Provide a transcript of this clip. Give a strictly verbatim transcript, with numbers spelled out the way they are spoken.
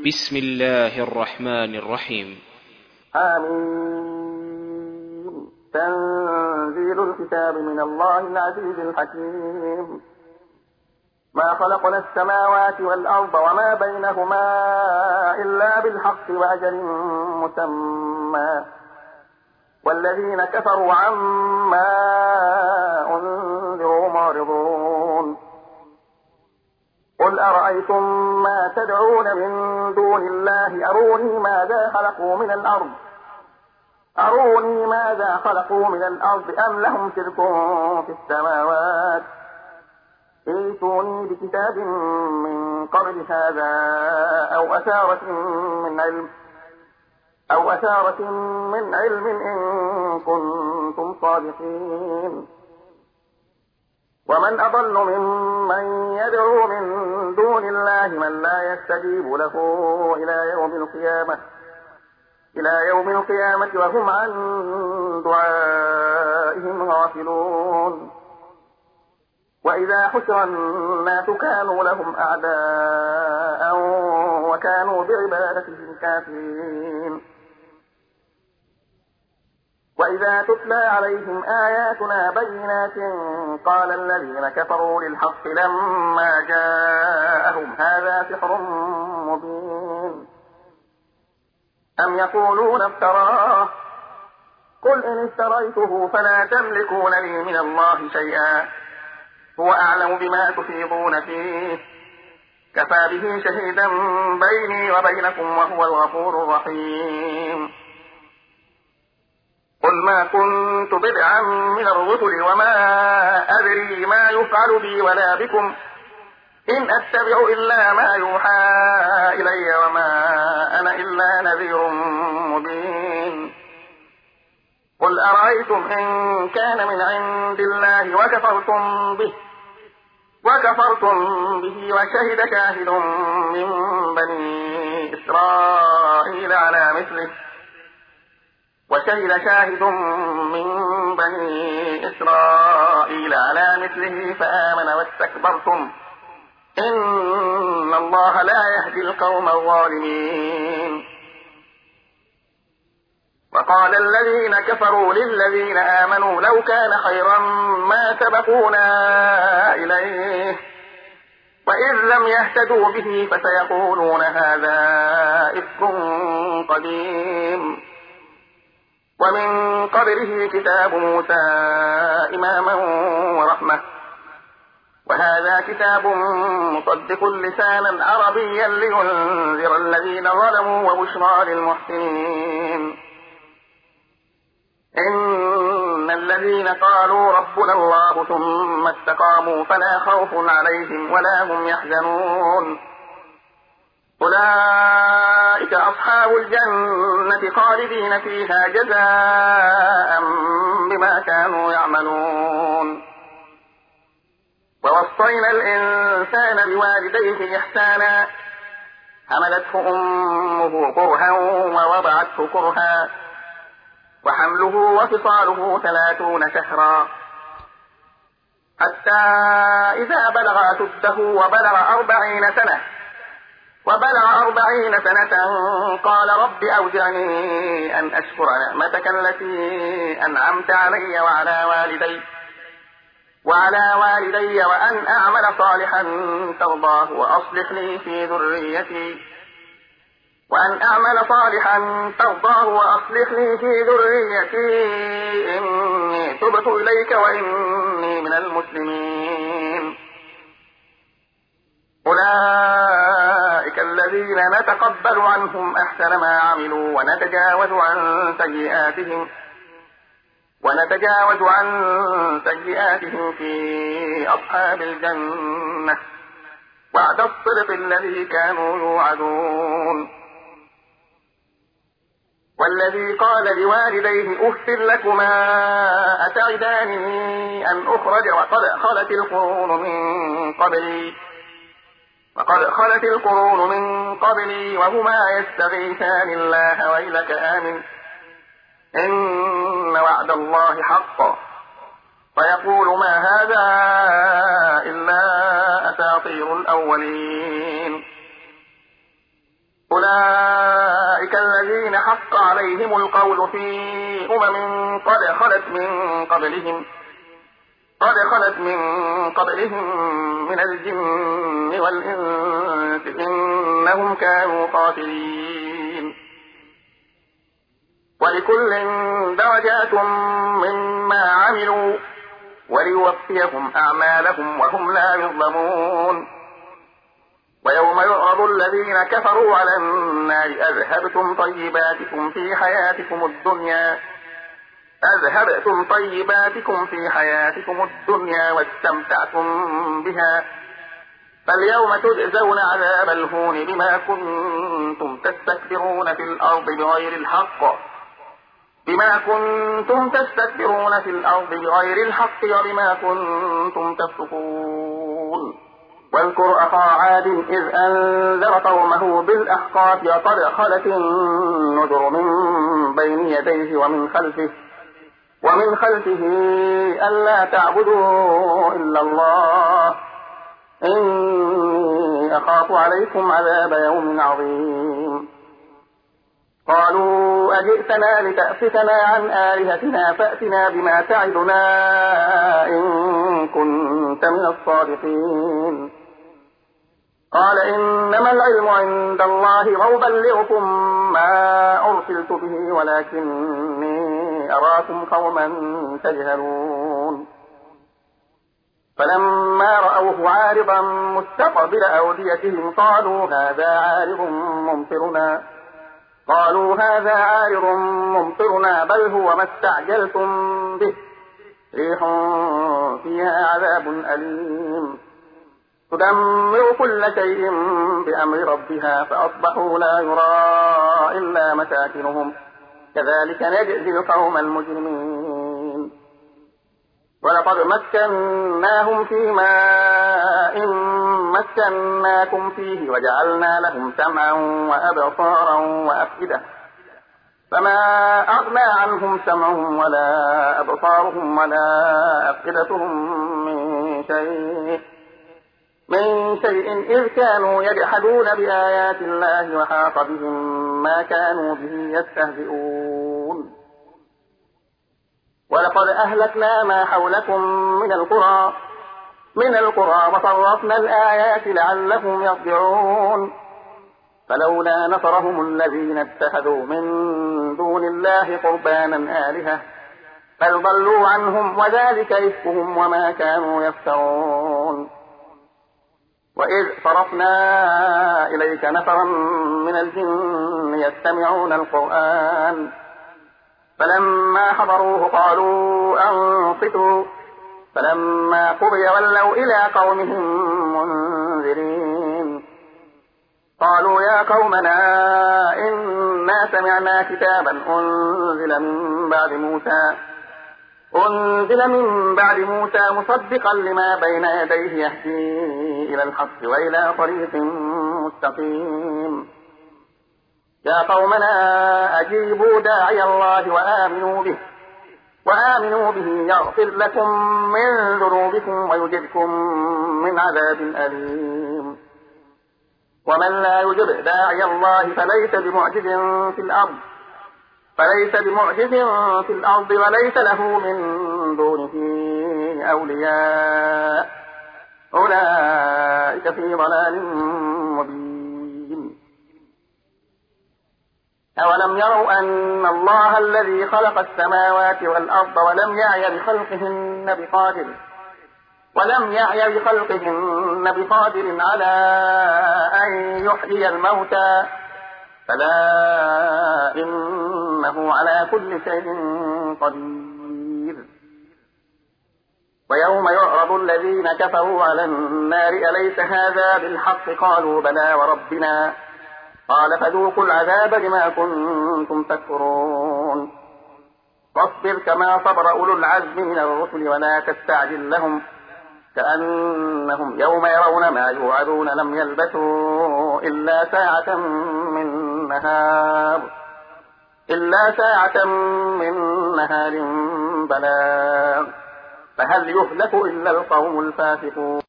بسم الله الرحمن الرحيم. آمين. تنزيل الكتاب من الله العزيز الحكيم. ما خلقنا السماوات والأرض وما بينهما إلا بالحق وأجل مسمى، والذين كفروا عما أنذروا معرضون. قل أرأيتم ما تدعون من دون الله أروني ماذا خلقوا من الأرض أروني ماذا خلقوا من الأرض أم لهم شرك في السماوات ائتوني بكتاب من قبل هذا أو أثارة من علم أو أثارة من علم إن كنتم صادقين. ومن أضل ممن يدعو من دون الله من لا يستجيب له إلى يوم القيامة إلى يوم القيامة وهم عن دعائهم غافلون. وإذا حشر الناس كانوا لهم أعداء وكانوا بعبادتهم كافرين. وإذا تتلى عليهم آياتنا بينات قال الذين كفروا للحق لما جاءهم هذا سحر مبين أم يقولون افتراه قل إن افتريته فلا تملكون لي من الله شيئا هو أعلم بما تفيضون فيه كفى به شهيدا بيني وبينكم وهو الغفور الرحيم. قل ما كنت بدعا من الرسل وما أدري ما يفعل بي ولا بكم إن أتبع إلا ما يوحى إلي وما أنا إلا نذير مبين. قل أرأيتم إن كان من عند الله وكفرتم به وكفرتم به وشهد شاهد من بني إسرائيل على مثله وشهد شاهد من بني إسرائيل على مثله فآمن واستكبرتم إن الله لا يهدي القوم الظالمين. وقال الذين كفروا للذين آمنوا لو كان خيرا ما سبقونا إليه وإذ لم يهتدوا به فسيقولون هذا إفك قديم. ومن قبله كتاب موسى إماما ورحمة وهذا كتاب مصدق لسانا عربيا لينذر الذين ظلموا وبشرى للمحسنين. إن الذين قالوا ربنا الله ثم استقاموا فلا خوف عليهم ولا هم يحزنون أولئك أصحاب الجنة خالدين فيها جزاء بما كانوا يعملون. ووصينا الإنسان بوالديه إحسانا حملته أمه كرها ووضعته كرها وحمله وفصاله ثلاثون شهرا حتى إذا بلغ أشده وبلغ أربعين سنة وبلغ أربعين سنة قال رب أوزعني أن أشكر نعمتك التي أنعمت علي وعلى والدي وعلى والدي وأن أعمل صالحا ترضاه وأصلح لي في ذريتي وأن أعمل صالحا ترضاه وأصلح لي في ذريتي إني تبت إليك وإني من المسلمين. أولئك الذين نتقبل عنهم أحسن ما عملوا ونتجاوز عن سيئاتهم ونتجاوز عن سيئاتهم في أصحاب الجنة وعد الصدق الذي كانوا يوعدون. والذي قال لوالديه أف لكما أتعدانني أن أخرج وقد خلت القرون من قبلي وقد خلت القرون من قبلي وهما يستغيثان الله ويلك آمن إن وعد الله حق فيقول ما هذا إلا أساطير الأولين. أولئك الذين حق عليهم القول في أمم قد خلت من قبلهم قد خلت من قبلهم من الجن والإنس إنهم كانوا خاسرين. ولكل درجات مما عملوا وليوفيهم أعمالهم وهم لا يظلمون. ويوم يعرض الذين كفروا على النار أذهبتم طيباتكم في حياتكم الدنيا أذهبتم طيباتكم في حياتكم الدنيا واستمتعتم بها فاليوم تجزون عذاب الهون بما كنتم تستكبرون في الأرض بغير الحق بما كنتم تستكبرون في الأرض بغير الحق وبما كنتم تفسقون. واذكر أخا عاد إذ أنذر قومه بالأحقاف وقد خلت النذر من بين يديه ومن خلفه ومن خلفه ألا تعبدوا إلا الله إني أخاف عليكم عذاب يوم عظيم. قالوا أجئتنا لتأفتنا عن آلهتنا فأتنا بما تعدنا إن كنت من الصادقين. قال إنما العلم عند الله وأبلغكم ما أرسلت به ولكني أراكم قوما تجهلون. فلما رأوه عارضا مستقبل أوديتهم قالوا هذا عارض ممطرنا قالوا هذا عارض ممطرنا بل هو ما استعجلتم به ريح فيها عذاب أليم تدمر كل شيء بأمر ربها فأصبحوا لا يرى إلا مساكنهم كذلك نجزي القوم المجرمين. ولقد مكناهم في ماء مكناكم فيه وجعلنا لهم سمعا وأبصارا وأفئدة فما أغنى عنهم سمعهم ولا أبصارهم ولا أفئدتهم من شيء من شيء إذ كانوا يجحدون بآيات الله وحاق بهم ما كانوا به يستهزئون. ولقد أهلكنا ما حولكم من القرى من القرى وصرفنا الآيات لعلهم يرجعون. فلولا نصرهم الذين اتخذوا من دون الله قربانا آلهة بل ضلوا عنهم وذلك إفكهم وما كانوا يفترون. وإذ صرفنا إليك نفرا من الجن يستمعون القرآن فلما حضروه قالوا أنصتوا فلما قضي ولوا إلى قومهم منذرين. قالوا يا قومنا إنا سمعنا كتابا أنزل من بعد موسى أنزل من بعد موسى مصدقا لما بين يديه يهدي إلى الحق وإلى طريق مستقيم. يا قومنا أجيبوا داعي الله وآمنوا به وآمنوا به يغفر لكم من ذنوبكم ويجركم من عذاب أليم. ومن لا يجب داعي الله فليس بمعجز في الأرض فليس بمعجز في الأرض وليس له من دونه أولياء أولئك في ضلال مبين. أولم يروا أن الله الذي خلق السماوات والأرض ولم يعي بخلقهن بقادر ولم يعي بخلقهن بقادر على أن يحيي الموتى فلا إنه على كل شيء قدير. ويوم يعرض الذين كفروا على النار أليس هذا بالحق قالوا بلى وربنا قال فذوقوا العذاب بما كنتم تكفرون. فاصبر كما صبر أولو العزم من الرسل ولا تستعجل لهم كأنهم يوم يرون ما يوعدون لم يلبثوا إلا ساعة من نهار إلا ساعة من نهار بلاغ فهل يهلك إلا القوم الفاسقون.